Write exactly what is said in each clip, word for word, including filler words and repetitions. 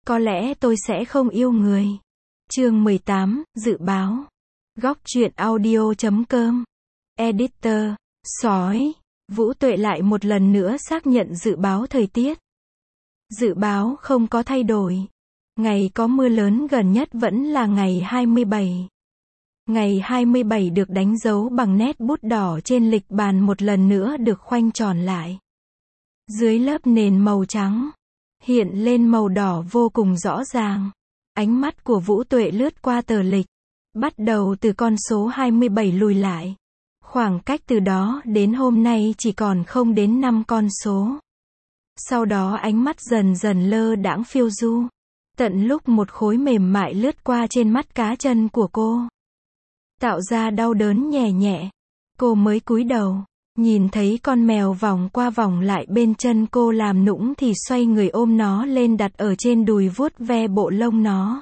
có lẽ tôi sẽ không yêu người. Chương mười tám, dự báo. Góc truyện audio chấm com. Editor, sói. Vũ Tuệ lại một lần nữa xác nhận dự báo thời tiết. Dự báo không có thay đổi. Ngày có mưa lớn gần nhất vẫn là ngày hai mươi bảy. Ngày hai mươi bảy được đánh dấu bằng nét bút đỏ trên lịch bàn một lần nữa được khoanh tròn lại. Dưới lớp nền màu trắng, hiện lên màu đỏ vô cùng rõ ràng. Ánh mắt của Vũ Tuệ lướt qua tờ lịch, bắt đầu từ con số hai mươi bảy lùi lại. Khoảng cách từ đó đến hôm nay chỉ còn không đến năm con số. Sau đó ánh mắt dần dần lơ đãng phiêu du. Tận lúc một khối mềm mại lướt qua trên mắt cá chân của cô, tạo ra đau đớn nhẹ nhẹ. Cô mới cúi đầu, nhìn thấy con mèo vòng qua vòng lại bên chân cô làm nũng thì xoay người ôm nó lên đặt ở trên đùi vuốt ve bộ lông nó.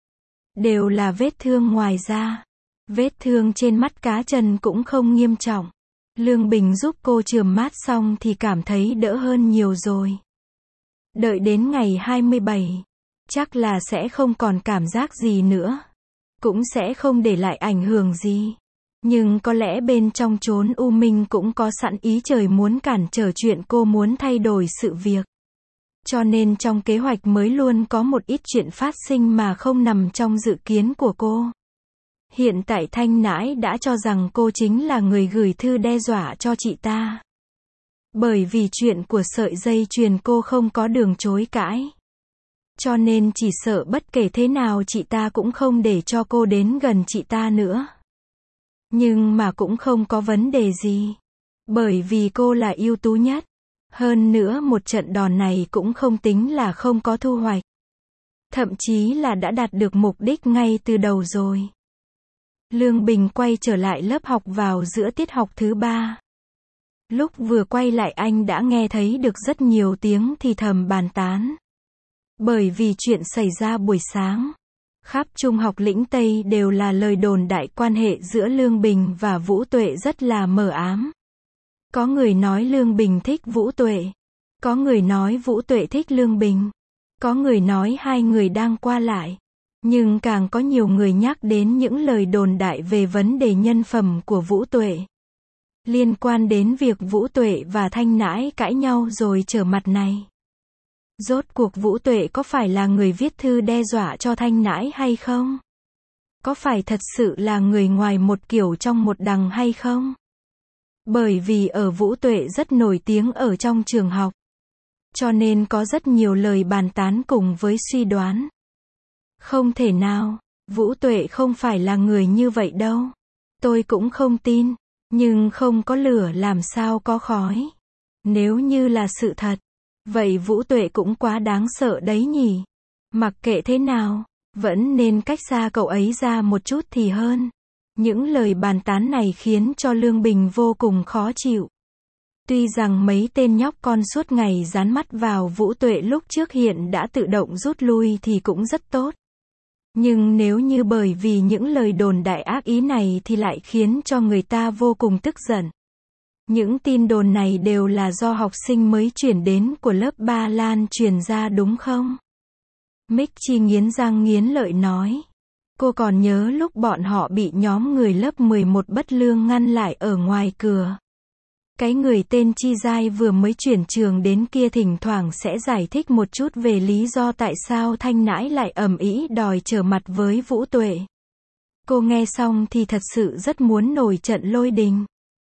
Đều là vết thương ngoài da. Vết thương trên mắt cá chân cũng không nghiêm trọng. Lương Bình giúp cô chườm mát xong thì cảm thấy đỡ hơn nhiều rồi. Đợi đến ngày hai mươi bảy, chắc là sẽ không còn cảm giác gì nữa. Cũng sẽ không để lại ảnh hưởng gì. Nhưng có lẽ bên trong chốn u minh cũng có sẵn ý trời muốn cản trở chuyện cô muốn thay đổi sự việc. Cho nên trong kế hoạch mới luôn có một ít chuyện phát sinh mà không nằm trong dự kiến của cô. Hiện tại Thanh Nãi đã cho rằng cô chính là người gửi thư đe dọa cho chị ta. Bởi vì chuyện của sợi dây chuyền cô không có đường chối cãi. Cho nên chỉ sợ bất kể thế nào chị ta cũng không để cho cô đến gần chị ta nữa. Nhưng mà cũng không có vấn đề gì. Bởi vì cô là ưu tú nhất. Hơn nữa một trận đòn này cũng không tính là không có thu hoạch. Thậm chí là đã đạt được mục đích ngay từ đầu rồi. Lương Bình quay trở lại lớp học vào giữa tiết học thứ ba. Lúc vừa quay lại anh đã nghe thấy được rất nhiều tiếng thì thầm bàn tán. Bởi vì chuyện xảy ra buổi sáng, khắp trung học lĩnh Tây đều là lời đồn đại quan hệ giữa Lương Bình và Vũ Tuệ rất là mờ ám. Có người nói Lương Bình thích Vũ Tuệ. Có người nói Vũ Tuệ thích Lương Bình. Có người nói hai người đang qua lại. Nhưng càng có nhiều người nhắc đến những lời đồn đại về vấn đề nhân phẩm của Vũ Tuệ. Liên quan đến việc Vũ Tuệ và Thanh Nãi cãi nhau rồi trở mặt này. Rốt cuộc Vũ Tuệ có phải là người viết thư đe dọa cho Thanh Nãi hay không? Có phải thật sự là người ngoài một kiểu trong một đằng hay không? Bởi vì ở Vũ Tuệ rất nổi tiếng ở trong trường học. Cho nên có rất nhiều lời bàn tán cùng với suy đoán. Không thể nào, Vũ Tuệ không phải là người như vậy đâu. Tôi cũng không tin, nhưng không có lửa làm sao có khói. Nếu như là sự thật, vậy Vũ Tuệ cũng quá đáng sợ đấy nhỉ. Mặc kệ thế nào, vẫn nên cách xa cậu ấy ra một chút thì hơn. Những lời bàn tán này khiến cho Lương Bình vô cùng khó chịu. Tuy rằng mấy tên nhóc con suốt ngày dán mắt vào Vũ Tuệ lúc trước hiện đã tự động rút lui thì cũng rất tốt. Nhưng nếu như bởi vì những lời đồn đại ác ý này thì lại khiến cho người ta vô cùng tức giận. Những tin đồn này đều là do học sinh mới chuyển đến của lớp ba Lan truyền ra đúng không? Mick Chi nghiến răng nghiến lợi nói. Cô còn nhớ lúc bọn họ bị nhóm người lớp mười một bất lương ngăn lại ở ngoài cửa. Cái người tên Chi Giai vừa mới chuyển trường đến kia thỉnh thoảng sẽ giải thích một chút về lý do tại sao Thanh Nãi lại ầm ĩ đòi trở mặt với Vũ Tuệ. Cô nghe xong thì thật sự rất muốn nổi trận lôi đình.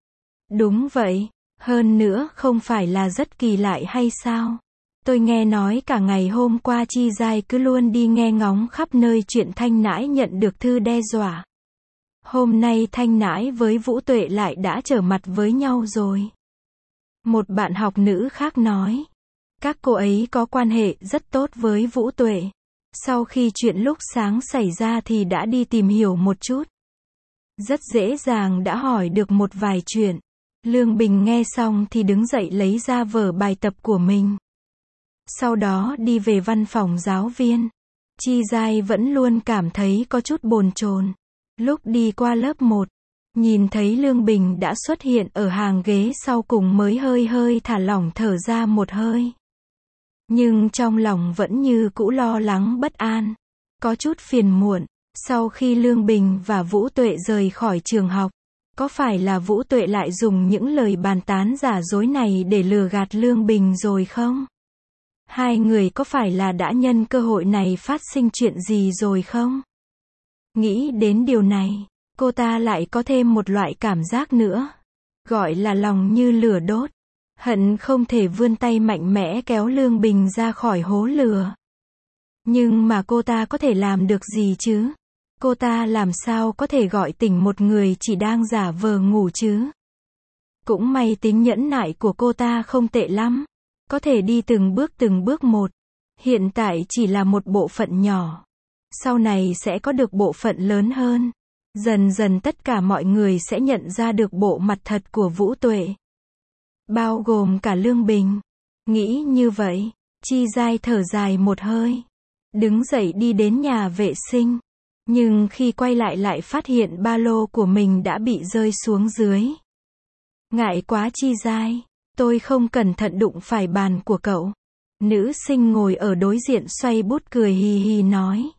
Đúng vậy, hơn nữa không phải là rất kỳ lạ hay sao? Tôi nghe nói cả ngày hôm qua Chi Giai cứ luôn đi nghe ngóng khắp nơi chuyện Thanh Nãi nhận được thư đe dọa. Hôm nay Thanh Nãi với Vũ Tuệ lại đã trở mặt với nhau rồi. Một bạn học nữ khác nói. Các cô ấy có quan hệ rất tốt với Vũ Tuệ. Sau khi chuyện lúc sáng xảy ra thì đã đi tìm hiểu một chút. Rất dễ dàng đã hỏi được một vài chuyện. Lương Bình nghe xong thì đứng dậy lấy ra vở bài tập của mình. Sau đó đi về văn phòng giáo viên. Chi Giai vẫn luôn cảm thấy có chút bồn chồn. Lúc đi qua lớp một, nhìn thấy Lương Bình đã xuất hiện ở hàng ghế sau cùng mới hơi hơi thả lỏng thở ra một hơi. Nhưng trong lòng vẫn như cũ lo lắng bất an, có chút phiền muộn. Sau khi Lương Bình và Vũ Tuệ rời khỏi trường học, có phải là Vũ Tuệ lại dùng những lời bàn tán giả dối này để lừa gạt Lương Bình rồi không? Hai người có phải là đã nhân cơ hội này phát sinh chuyện gì rồi không? Nghĩ đến điều này, cô ta lại có thêm một loại cảm giác nữa, gọi là lòng như lửa đốt, hận không thể vươn tay mạnh mẽ kéo Lương Bình ra khỏi hố lửa. Nhưng mà cô ta có thể làm được gì chứ? Cô ta làm sao có thể gọi tỉnh một người chỉ đang giả vờ ngủ chứ? Cũng may tính nhẫn nại của cô ta không tệ lắm, có thể đi từng bước từng bước một. Hiện tại chỉ là một bộ phận nhỏ, sau này sẽ có được bộ phận lớn hơn. Dần dần tất cả mọi người sẽ nhận ra được bộ mặt thật của Vũ Tuệ, bao gồm cả Lương Bình. Nghĩ như vậy, Chi Giai thở dài một hơi, đứng dậy đi đến nhà vệ sinh. Nhưng khi quay lại lại phát hiện ba lô của mình đã bị rơi xuống dưới. Ngại quá Chi Giai, tôi không cẩn thận đụng phải bàn của cậu. Nữ sinh ngồi ở đối diện xoay bút cười hì hì nói.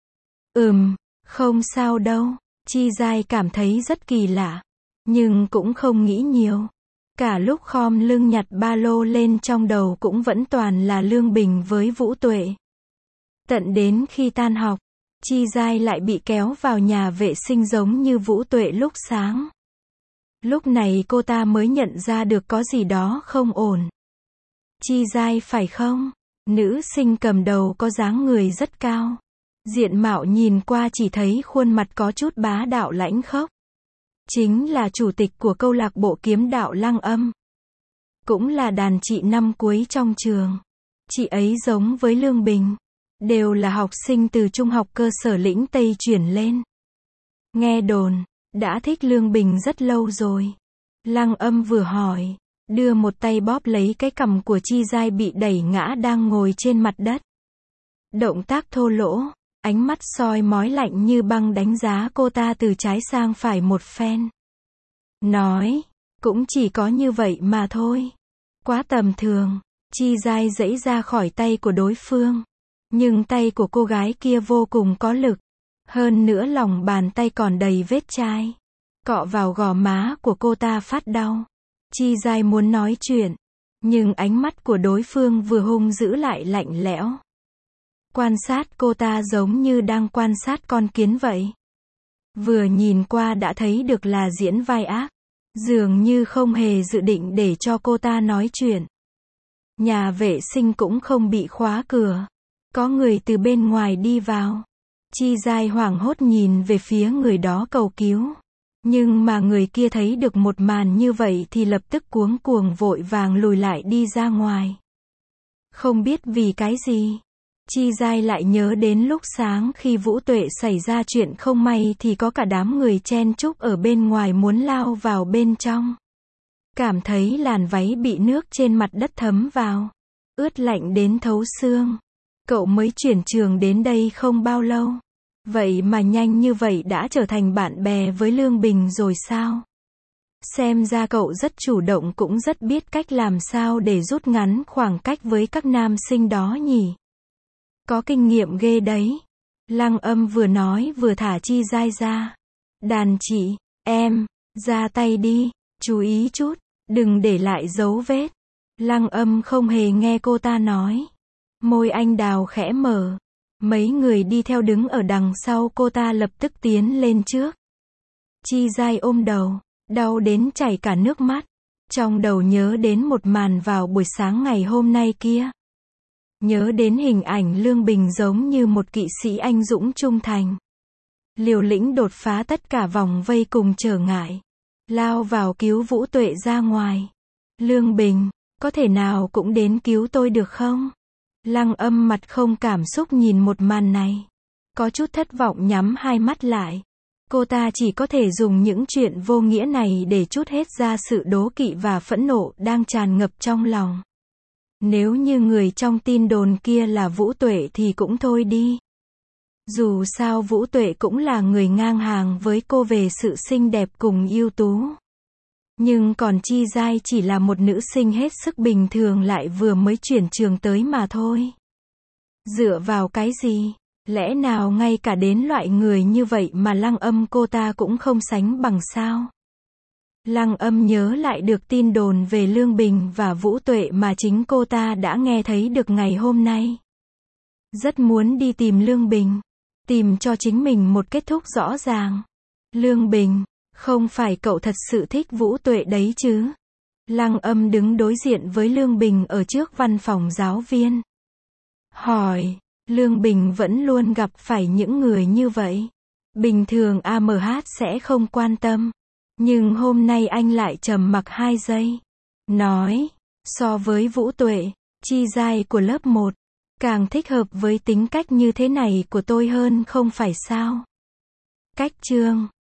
Ừm, không sao đâu. Chi Giai cảm thấy rất kỳ lạ, nhưng cũng không nghĩ nhiều. Cả lúc khom lưng nhặt ba lô lên trong đầu cũng vẫn toàn là Lương Bình với Vũ Tuệ. Tận đến khi tan học, Chi Giai lại bị kéo vào nhà vệ sinh giống như Vũ Tuệ lúc sáng. Lúc này cô ta mới nhận ra được có gì đó không ổn. Chi Giai phải không? Nữ sinh cầm đầu có dáng người rất cao. Diện mạo nhìn qua chỉ thấy khuôn mặt có chút bá đạo lãnh khốc. Chính là chủ tịch của câu lạc bộ kiếm đạo Lăng Âm. Cũng là đàn chị năm cuối trong trường. Chị ấy giống với Lương Bình, đều là học sinh từ trung học cơ sở Lĩnh Tây chuyển lên. Nghe đồn, đã thích Lương Bình rất lâu rồi. Lăng Âm vừa hỏi, đưa một tay bóp lấy cái cằm của Chi Giai bị đẩy ngã đang ngồi trên mặt đất. Động tác thô lỗ, ánh mắt soi mói lạnh như băng đánh giá cô ta từ trái sang phải một phen. Nói, cũng chỉ có như vậy mà thôi. Quá tầm thường. Chi Giai giãy ra khỏi tay của đối phương. Nhưng tay của cô gái kia vô cùng có lực. Hơn nữa lòng bàn tay còn đầy vết chai. Cọ vào gò má của cô ta phát đau. Chi Giai muốn nói chuyện, nhưng ánh mắt của đối phương vừa hung dữ lại lạnh lẽo. Quan sát cô ta giống như đang quan sát con kiến vậy. Vừa nhìn qua đã thấy được là diễn vai ác. Dường như không hề dự định để cho cô ta nói chuyện. Nhà vệ sinh cũng không bị khóa cửa. Có người từ bên ngoài đi vào. Chi Giai hoảng hốt nhìn về phía người đó cầu cứu. Nhưng mà người kia thấy được một màn như vậy thì lập tức cuống cuồng vội vàng lùi lại đi ra ngoài. Không biết vì cái gì, Chi Giai lại nhớ đến lúc sáng khi Vũ Tuệ xảy ra chuyện không may thì có cả đám người chen chúc ở bên ngoài muốn lao vào bên trong. Cảm thấy làn váy bị nước trên mặt đất thấm vào, ướt lạnh đến thấu xương. Cậu mới chuyển trường đến đây không bao lâu. Vậy mà nhanh như vậy đã trở thành bạn bè với Lương Bình rồi sao? Xem ra cậu rất chủ động cũng rất biết cách làm sao để rút ngắn khoảng cách với các nam sinh đó nhỉ. Có kinh nghiệm ghê đấy. Lăng Âm vừa nói vừa thả Chi Giai ra. Đàn chị, em, ra tay đi, chú ý chút, đừng để lại dấu vết. Lăng Âm không hề nghe cô ta nói. Môi anh đào khẽ mở. Mấy người đi theo đứng ở đằng sau cô ta lập tức tiến lên trước. Chi Giai ôm đầu, đau đến chảy cả nước mắt. Trong đầu nhớ đến một màn vào buổi sáng ngày hôm nay kia. Nhớ đến hình ảnh Lương Bình giống như một kỵ sĩ anh dũng trung thành. Liều lĩnh đột phá tất cả vòng vây cùng trở ngại. Lao vào cứu Vũ Tuệ ra ngoài. Lương Bình, có thể nào cũng đến cứu tôi được không? Lăng Âm mặt không cảm xúc nhìn một màn này. Có chút thất vọng nhắm hai mắt lại. Cô ta chỉ có thể dùng những chuyện vô nghĩa này để trút hết ra sự đố kỵ và phẫn nộ đang tràn ngập trong lòng. Nếu như người trong tin đồn kia là Vũ Tuệ thì cũng thôi đi. Dù sao Vũ Tuệ cũng là người ngang hàng với cô về sự xinh đẹp cùng ưu tú. Nhưng còn Chi Giai chỉ là một nữ sinh hết sức bình thường lại vừa mới chuyển trường tới mà thôi. Dựa vào cái gì? Lẽ nào ngay cả đến loại người như vậy mà Lăng Âm cô ta cũng không sánh bằng sao? Lăng Âm nhớ lại được tin đồn về Lương Bình và Vũ Tuệ mà chính cô ta đã nghe thấy được ngày hôm nay. Rất muốn đi tìm Lương Bình, tìm cho chính mình một kết thúc rõ ràng. Lương Bình, không phải cậu thật sự thích Vũ Tuệ đấy chứ? Lăng Âm đứng đối diện với Lương Bình ở trước văn phòng giáo viên. Hỏi, Lương Bình vẫn luôn gặp phải những người như vậy. Bình thường a em hát sẽ không quan tâm. Nhưng hôm nay anh lại trầm mặc hai giây. Nói, so với Vũ Tuệ, Chi Giai của lớp một, càng thích hợp với tính cách như thế này của tôi hơn không phải sao? Cách chương